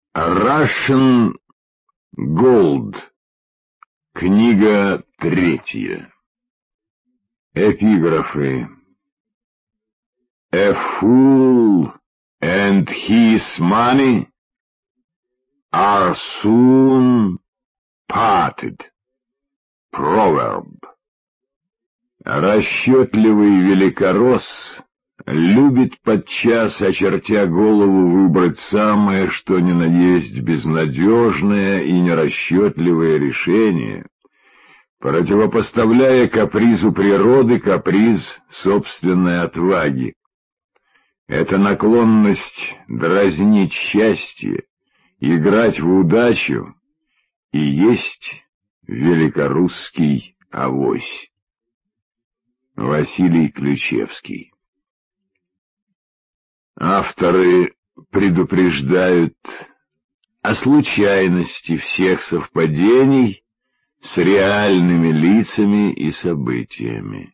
Russian Gold. Книга 3. Эпиграфы. A fool and his money are soon parted. Proverb. Расчетливый великоросс любит подчас, очертя голову, выбрать самое, что ни на есть безнадежное и нерасчетливое решение, противопоставляя капризу природы каприз собственной отваги. Эта наклонность дразнить счастье, играть в удачу и есть великорусский авось. Василий Ключевский. Авторы предупреждают о случайности всех совпадений с реальными лицами и событиями.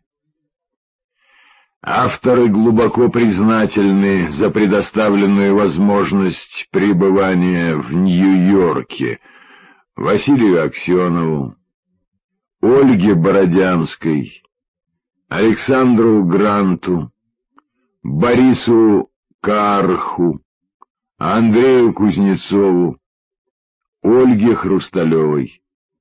Авторы глубоко признательны за предоставленную возможность пребывания в Нью-Йорке Василию Аксенову, Ольге Бородянской, Александру Гранту, Борису Карху, Андрею Кузнецову, Ольге Хрусталевой.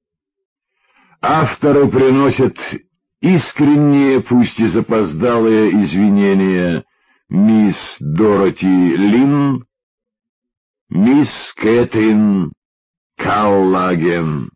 Авторы приносят искренние, пусть и запоздалые извинения мисс Дороти Лин, мисс Кэтрин Каллаген,